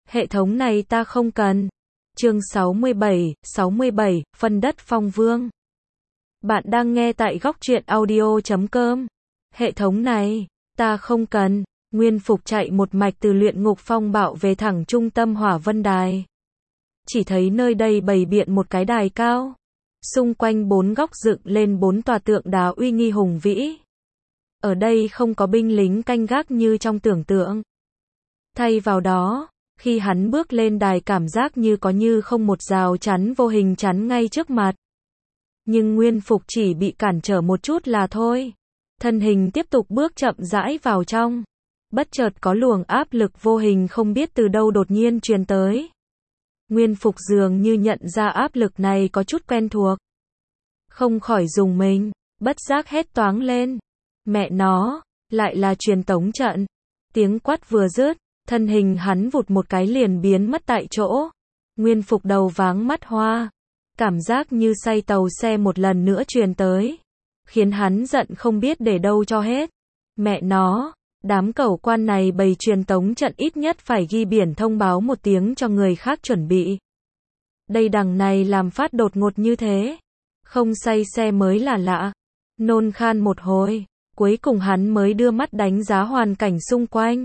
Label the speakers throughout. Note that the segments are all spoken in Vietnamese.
Speaker 1: Hệ thống này ta không cần. Chương 67, phân đất phong vương. Bạn đang nghe tại góc truyện audio.com. Hệ thống này, ta không cần. Nguyên Phục chạy một mạch từ luyện ngục phong bạo về thẳng trung tâm Hỏa Vân Đài. Chỉ thấy nơi đây bày biện một cái đài cao. Xung quanh bốn góc dựng lên bốn tòa tượng đá uy nghi hùng vĩ. Ở đây không có binh lính canh gác như trong tưởng tượng. Thay vào đó, khi hắn bước lên đài cảm giác như có như không một rào chắn vô hình chắn ngay trước mặt. Nhưng Nguyên Phục chỉ bị cản trở một chút là thôi. Thân hình tiếp tục bước chậm rãi vào trong. Bất chợt có luồng áp lực vô hình không biết từ đâu đột nhiên truyền tới. Nguyên Phục dường như nhận ra áp lực này có chút quen thuộc. Không khỏi rùng mình, bất giác hét toáng lên. Mẹ nó, lại là truyền tống trận. Tiếng quát vừa dứt, thân hình hắn vụt một cái liền biến mất tại chỗ. Nguyên Phục đầu váng mắt hoa. Cảm giác như say tàu xe một lần nữa truyền tới. Khiến hắn giận không biết để đâu cho hết. Mẹ nó, đám cẩu quan này bày truyền tống trận ít nhất phải ghi biển thông báo một tiếng cho người khác chuẩn bị. Đây đằng này làm phát đột ngột như thế. Không say xe mới là lạ. Nôn khan một hồi, cuối cùng hắn mới đưa mắt đánh giá hoàn cảnh xung quanh.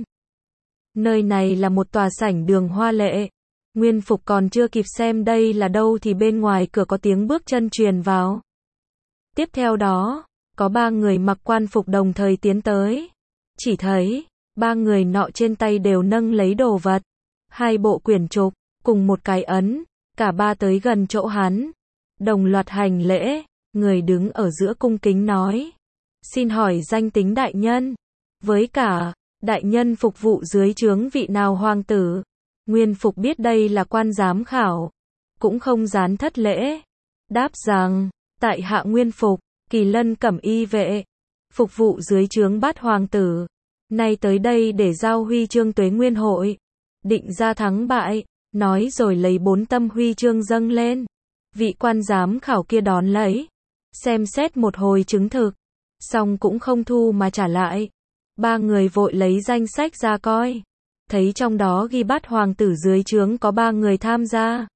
Speaker 1: Nơi này là một tòa sảnh đường hoa lệ. Nguyên Phục còn chưa kịp xem đây là đâu thì bên ngoài cửa có tiếng bước chân truyền vào. Tiếp theo đó, có ba người mặc quan phục đồng thời tiến tới. Chỉ thấy, ba người nọ trên tay đều nâng lấy đồ vật. Hai bộ quyển trục, cùng một cái ấn, cả ba tới gần chỗ hắn. Đồng loạt hành lễ, người đứng ở giữa cung kính nói. Xin hỏi danh tính đại nhân. Với cả, đại nhân phục vụ dưới trướng vị nào hoàng tử. Nguyên Phục biết đây là quan giám khảo. Cũng không dám thất lễ. Đáp rằng, tại hạ Nguyên Phục, Kỳ Lân Cẩm Y vệ. Phục vụ dưới trướng Bát hoàng tử. Nay tới đây để giao huy chương Tuế Nguyên hội. Định ra thắng bại. Nói rồi lấy 4 tấm huy chương dâng lên. Vị quan giám khảo kia đón lấy. Xem xét một hồi chứng thực. Xong cũng không thu mà trả lại. Ba người vội lấy danh sách ra coi. Thấy trong đó ghi Bát hoàng tử dưới trướng có 3 người tham gia.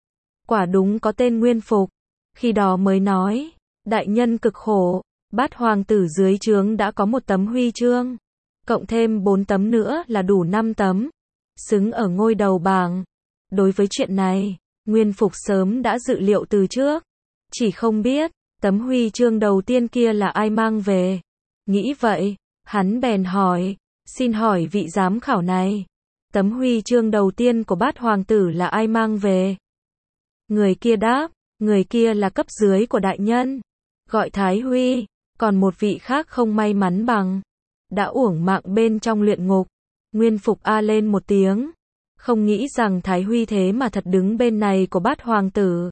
Speaker 1: Quả đúng có tên Nguyên Phục. Khi đó mới nói, đại nhân cực khổ, Bát hoàng tử dưới trướng đã có 1 tấm huy chương. Cộng thêm 4 tấm nữa là đủ 5 tấm. Xứng ở ngôi đầu bảng. Đối với chuyện này, Nguyên Phục sớm đã dự liệu từ trước. Chỉ không biết, tấm huy chương đầu tiên kia là ai mang về. Nghĩ vậy, hắn bèn hỏi, xin hỏi vị giám khảo này, tấm huy chương đầu tiên của Bát hoàng tử là ai mang về? Người kia đáp, người kia là cấp dưới của đại nhân, gọi Thái Huy, còn một vị khác không may mắn bằng, đã uổng mạng bên trong luyện ngục. Nguyên Phục a lên một tiếng, không nghĩ rằng Thái Huy thế mà thật đứng bên này của Bát hoàng tử.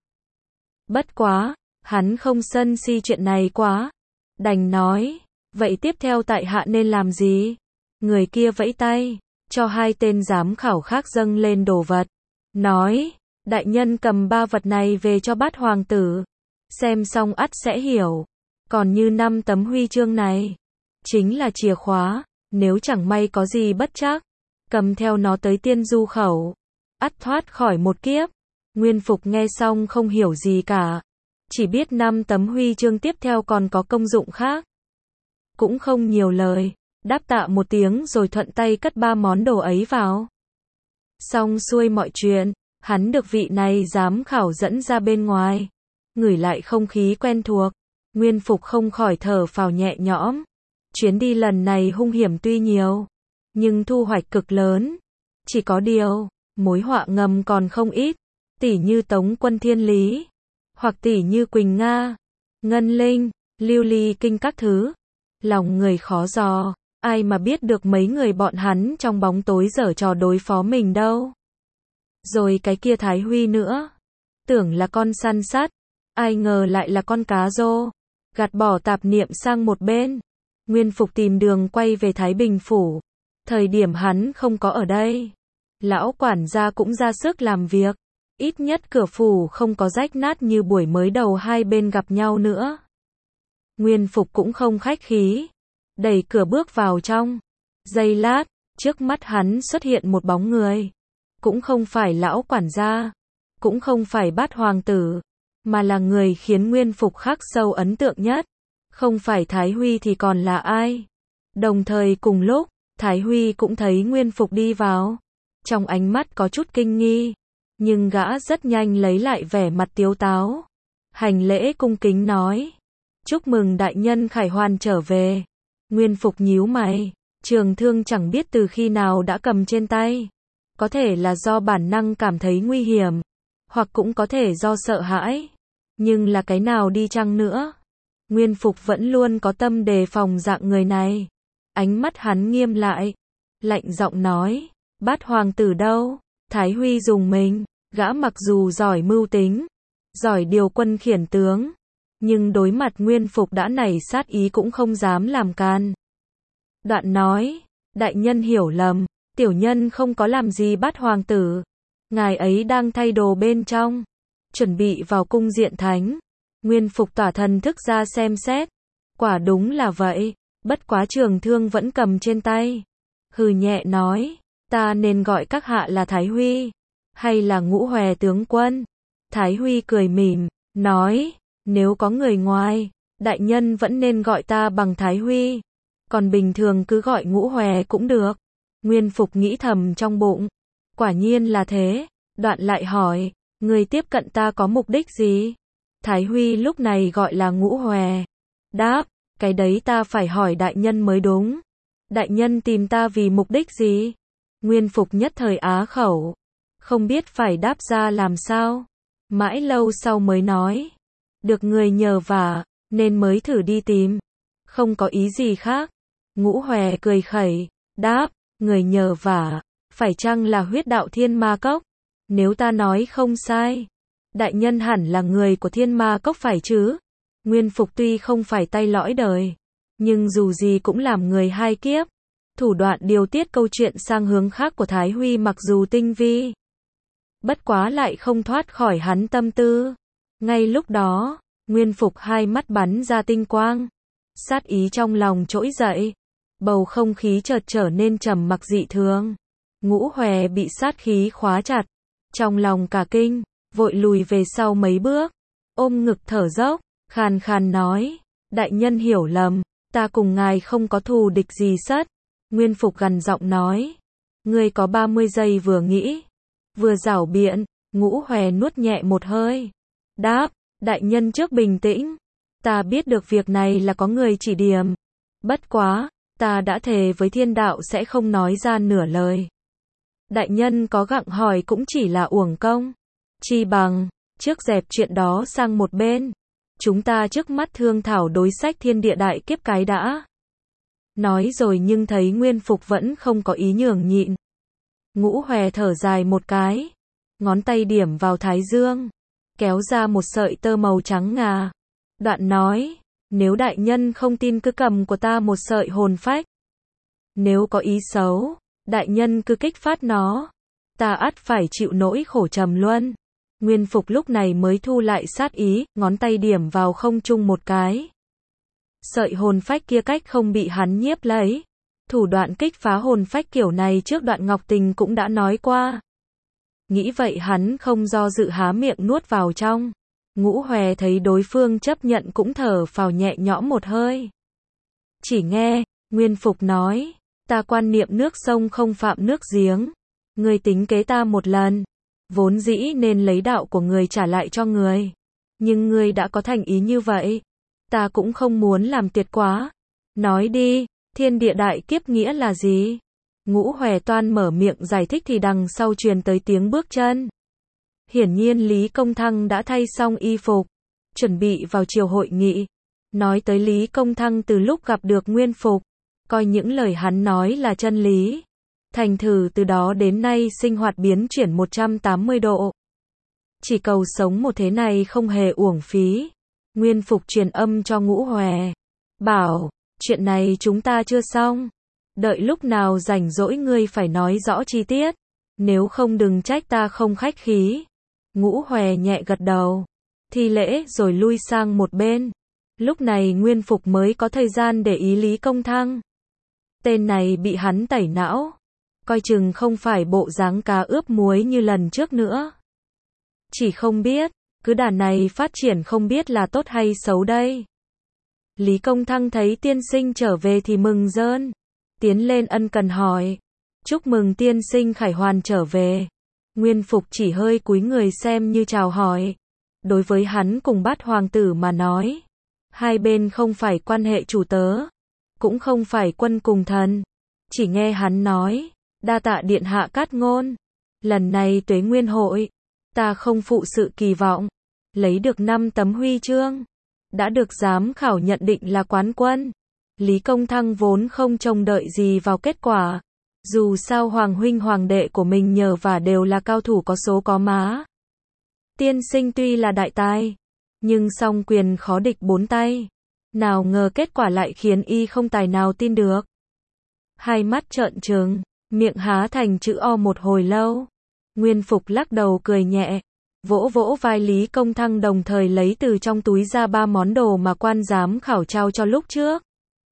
Speaker 1: Bất quá, hắn không sân si chuyện này quá, đành nói, vậy tiếp theo tại hạ nên làm gì? Người kia vẫy tay, cho 2 tên giám khảo khác dâng lên đồ vật, nói, đại nhân cầm 3 vật này về cho Bát hoàng tử, xem xong ắt sẽ hiểu, còn như 5 tấm huy chương này, chính là chìa khóa, nếu chẳng may có gì bất trắc, cầm theo nó tới Tiên Du khẩu, ắt thoát khỏi một kiếp. Nguyên Phục nghe xong không hiểu gì cả, chỉ biết 5 tấm huy chương tiếp theo còn có công dụng khác. Cũng không nhiều lời, đáp tạ một tiếng rồi thuận tay cất 3 món đồ ấy vào. Xong xuôi mọi chuyện, hắn được vị này giám khảo dẫn ra bên ngoài. Ngửi lại không khí quen thuộc, Nguyên Phục không khỏi thở phào nhẹ nhõm. Chuyến đi lần này hung hiểm tuy nhiều, nhưng thu hoạch cực lớn. Chỉ có điều, mối họa ngầm còn không ít, tỉ như Tống quân Thiên Lý, hoặc tỉ như Quỳnh Nga, Ngân Linh, Lưu Ly Kinh các thứ. Lòng người khó dò, ai mà biết được mấy người bọn hắn trong bóng tối giở trò đối phó mình đâu. Rồi cái kia Thái Huy nữa, tưởng là con săn sắt, ai ngờ lại là con cá rô. Gạt bỏ tạp niệm sang một bên, Nguyên Phục tìm đường quay về Thái Bình phủ. Thời điểm hắn không có ở đây, lão quản gia cũng ra sức làm việc, ít nhất cửa phủ không có rách nát như buổi mới đầu hai bên gặp nhau nữa. Nguyên Phục cũng không khách khí, đẩy cửa bước vào trong. Giây lát, trước mắt hắn xuất hiện một bóng người. cũng không phải lão quản gia, cũng không phải Bát hoàng tử, mà là người khiến Nguyên Phục khắc sâu ấn tượng nhất. Không phải Thái Huy thì còn là ai? Đồng thời cùng lúc, Thái Huy cũng thấy Nguyên Phục đi vào. Trong ánh mắt có chút kinh nghi, nhưng gã rất nhanh lấy lại vẻ mặt tiếu táo. Hành lễ cung kính nói: chúc mừng đại nhân khải hoàn trở về. Nguyên Phục nhíu mày, trường thương chẳng biết từ khi nào đã cầm trên tay. Có thể là do bản năng cảm thấy nguy hiểm, hoặc cũng có thể do sợ hãi. Nhưng là cái nào đi chăng nữa, Nguyên Phục vẫn luôn có tâm đề phòng dạng người này. Ánh mắt hắn nghiêm lại, lạnh giọng nói: Bát hoàng tử đâu? Thái Huy dùng mình, gã mặc dù giỏi mưu tính, giỏi điều quân khiển tướng, nhưng đối mặt Nguyên Phục đã nảy sát ý cũng không dám làm can. Đoạn nói: đại nhân hiểu lầm, tiểu nhân không có làm gì Bát hoàng tử. Ngài ấy đang thay đồ bên trong, chuẩn bị vào cung diện thánh. Nguyên Phục tỏa thần thức ra xem xét, quả đúng là vậy, bất quá trường thương vẫn cầm trên tay. Hừ nhẹ nói: ta nên gọi các hạ là Thái Huy, hay là Ngũ Hòe tướng quân? Thái Huy cười mỉm, nói: nếu có người ngoài, đại nhân vẫn nên gọi ta bằng Thái Huy, còn bình thường cứ gọi Ngũ Hòe cũng được. Nguyên Phục nghĩ thầm trong bụng, quả nhiên là thế. Đoạn lại hỏi: người tiếp cận ta có mục đích gì? Thái Huy lúc này gọi là Ngũ Hòe, đáp: cái đấy ta phải hỏi đại nhân mới đúng. Đại nhân tìm ta vì mục đích gì? Nguyên Phục nhất thời á khẩu, không biết phải đáp ra làm sao. Mãi lâu sau mới nói: được người nhờ vả, nên mới thử đi tìm, không có ý gì khác. Ngũ Hòe cười khẩy, đáp: người nhờ vả, phải chăng là huyết đạo Thiên Ma Cốc? Nếu ta nói không sai, đại nhân hẳn là người của Thiên Ma Cốc phải chứ? Nguyên Phục tuy không phải tay lõi đời, nhưng dù gì cũng làm người hai kiếp. Thủ đoạn điều tiết câu chuyện sang hướng khác của Thái Huy mặc dù tinh vi, bất quá lại không thoát khỏi hắn tâm tư. Ngay lúc đó, Nguyên Phục hai mắt bắn ra tinh quang, sát ý trong lòng trỗi dậy, bầu không khí chợt trở nên trầm mặc dị thường. Ngũ Hòe bị sát khí khóa chặt, trong lòng cả kinh, vội lùi về sau mấy bước, ôm ngực thở dốc, khàn khàn nói: đại nhân hiểu lầm, ta cùng ngài không có thù địch gì sất. Nguyên Phục gằn giọng nói: ngươi có 30 giây vừa nghĩ, vừa giảo biện. Ngũ Hòe nuốt nhẹ một hơi, đáp: đại nhân trước bình tĩnh, ta biết được việc này là có người chỉ điểm. Bất quá, ta đã thề với thiên đạo sẽ không nói ra nửa lời. Đại nhân có gặng hỏi cũng chỉ là uổng công. Chi bằng, trước dẹp chuyện đó sang một bên, chúng ta trước mắt thương thảo đối sách thiên địa đại kiếp cái đã. Nói rồi nhưng thấy Nguyên Phục vẫn không có ý nhường nhịn. Ngũ Hòe thở dài một cái, ngón tay điểm vào thái dương, kéo ra một sợi tơ màu trắng ngà. Đoạn nói: nếu đại nhân không tin cứ cầm của ta một sợi hồn phách. Nếu có ý xấu, đại nhân cứ kích phát nó, ta ắt phải chịu nỗi khổ trầm luân. Nguyên Phục lúc này mới thu lại sát ý, ngón tay điểm vào không trung một cái. Sợi hồn phách kia cách không bị hắn nhiếp lấy. Thủ đoạn kích phá hồn phách kiểu này trước Đoạn Ngọc Tình cũng đã nói qua. Nghĩ vậy hắn không do dự há miệng nuốt vào trong. Ngũ Hòe thấy đối phương chấp nhận cũng thở phào nhẹ nhõm một hơi. Chỉ nghe Nguyên Phục nói: ta quan niệm nước sông không phạm nước giếng. Ngươi tính kế ta một lần, vốn dĩ nên lấy đạo của người trả lại cho người. Nhưng ngươi đã có thành ý như vậy, ta cũng không muốn làm tiệt quá. Nói đi, thiên địa đại kiếp nghĩa là gì? Ngũ Hòe toan mở miệng giải thích thì đằng sau truyền tới tiếng bước chân. Hiển nhiên Lý Công Thăng đã thay xong y phục, chuẩn bị vào chiều hội nghị. Nói tới Lý Công Thăng từ lúc gặp được Nguyên Phục, coi những lời hắn nói là chân lý. Thành thử từ đó đến nay sinh hoạt biến chuyển 180 độ. Chỉ cầu sống một thế này không hề uổng phí. Nguyên Phục truyền âm cho Ngũ Hòe, bảo: chuyện này chúng ta chưa xong. Đợi lúc nào rảnh rỗi ngươi phải nói rõ chi tiết, nếu không đừng trách ta không khách khí. Ngũ Hòe nhẹ gật đầu, thi lễ rồi lui sang một bên. Lúc này Nguyên Phục mới có thời gian để ý Lý Công Thăng. Tên này bị hắn tẩy não, coi chừng không phải bộ dáng cá ướp muối như lần trước nữa. Chỉ không biết, cứ đà này phát triển không biết là tốt hay xấu đây. Lý Công Thăng thấy tiên sinh trở về thì mừng rơn, tiến lên ân cần hỏi, chúc mừng tiên sinh khải hoàn trở về. Nguyên Phục chỉ hơi cúi người xem như chào hỏi. Đối với hắn cùng Bát hoàng tử mà nói, hai bên không phải quan hệ chủ tớ, cũng không phải quân cùng thần. Chỉ nghe hắn nói, đa tạ điện hạ cát ngôn. Lần này Tuế Nguyên hội, ta không phụ sự kỳ vọng, lấy được 5 tấm huy chương, đã được giám khảo nhận định là quán quân. Lý Công Thăng vốn không trông đợi gì vào kết quả. Dù sao hoàng huynh hoàng đệ của mình nhờ và đều là cao thủ có số có má. Tiên sinh tuy là đại tài, nhưng song quyền khó địch 4 tay. Nào ngờ kết quả lại khiến y không tài nào tin được. Hai mắt trợn trừng, miệng há thành chữ O một hồi lâu. Nguyên Phục lắc đầu cười nhẹ, vỗ vỗ vai Lý Công Thăng đồng thời lấy từ trong túi ra 3 món đồ mà quan giám khảo trao cho lúc trước.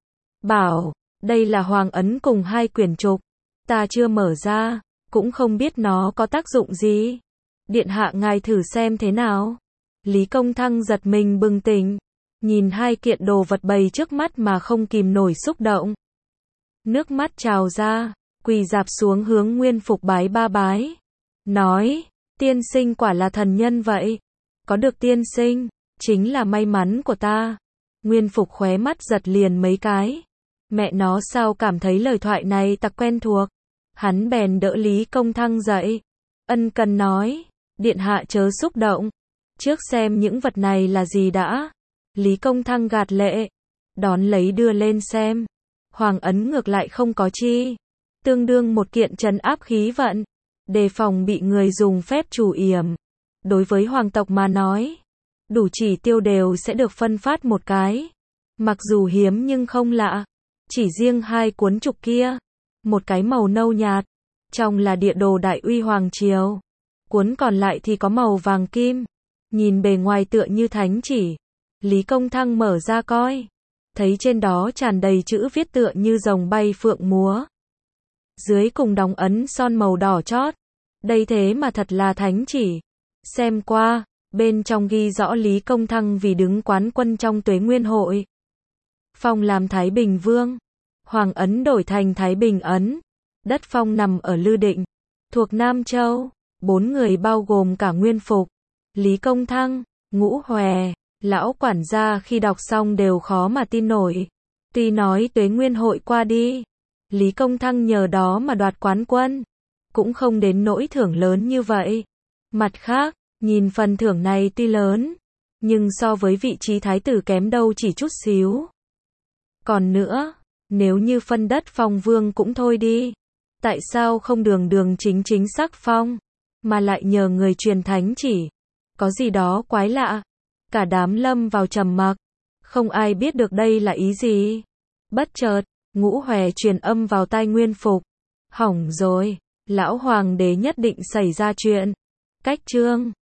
Speaker 1: Bảo, đây là hoàng ấn cùng 2 quyển trục. Ta chưa mở ra, cũng không biết nó có tác dụng gì. Điện hạ ngài thử xem thế nào. Lý Công Thăng giật mình bừng tỉnh, nhìn 2 kiện đồ vật bày trước mắt mà không kìm nổi xúc động. Nước mắt trào ra, quỳ rạp xuống hướng Nguyên Phục bái 3 bái. Nói, tiên sinh quả là thần nhân vậy. Có được tiên sinh, chính là may mắn của ta. Nguyên Phục khóe mắt giật liền mấy cái. Mẹ nó sao cảm thấy lời thoại này ta quen thuộc. Hắn bèn đỡ Lý Công Thăng dậy. Ân cần nói, điện hạ chớ xúc động. Trước xem những vật này là gì đã. Lý Công Thăng gạt lệ, đón lấy đưa lên xem. Hoàng ấn ngược lại không có chi. Tương đương một kiện trấn áp khí vận, đề phòng bị người dùng phép chủ yểm. Đối với hoàng tộc mà nói, đủ chỉ tiêu đều sẽ được phân phát một cái. Mặc dù hiếm nhưng không lạ. Chỉ riêng 2 cuốn trục kia, một cái màu nâu nhạt, trong là địa đồ Đại Uy Hoàng Triều. Cuốn còn lại thì có màu vàng kim, nhìn bề ngoài tựa như thánh chỉ. Lý Công Thăng mở ra coi, thấy trên đó tràn đầy chữ viết tựa như rồng bay phượng múa. Dưới cùng đóng ấn son màu đỏ chót. Đây thế mà thật là thánh chỉ. Xem qua, bên trong ghi rõ Lý Công Thăng vì đứng quán quân trong Tuế Nguyên hội. Phong làm Thái Bình Vương. Hoàng ấn đổi thành Thái Bình ấn. Đất phong nằm ở Lư Định, thuộc Nam Châu. 4 người bao gồm cả Nguyên Phục, Lý Công Thăng, Ngũ Hòe, lão quản gia khi đọc xong đều khó mà tin nổi. Tuy nói Tuế Nguyên hội qua đi, Lý Công Thăng nhờ đó mà đoạt quán quân, cũng không đến nỗi thưởng lớn như vậy. Mặt khác, nhìn phần thưởng này tuy lớn, nhưng so với vị trí thái tử kém đâu chỉ chút xíu. Còn nữa, nếu như phân đất phong vương cũng thôi đi, tại sao không đường đường chính chính sắc phong, mà lại nhờ người truyền thánh chỉ? Có gì đó quái lạ. Cả đám lâm vào trầm mặc, không ai biết được đây là ý gì. Bất chợt, Ngũ Hòe truyền âm vào tai Nguyên Phục. Hỏng rồi, lão hoàng đế nhất định xảy ra chuyện. Cách chương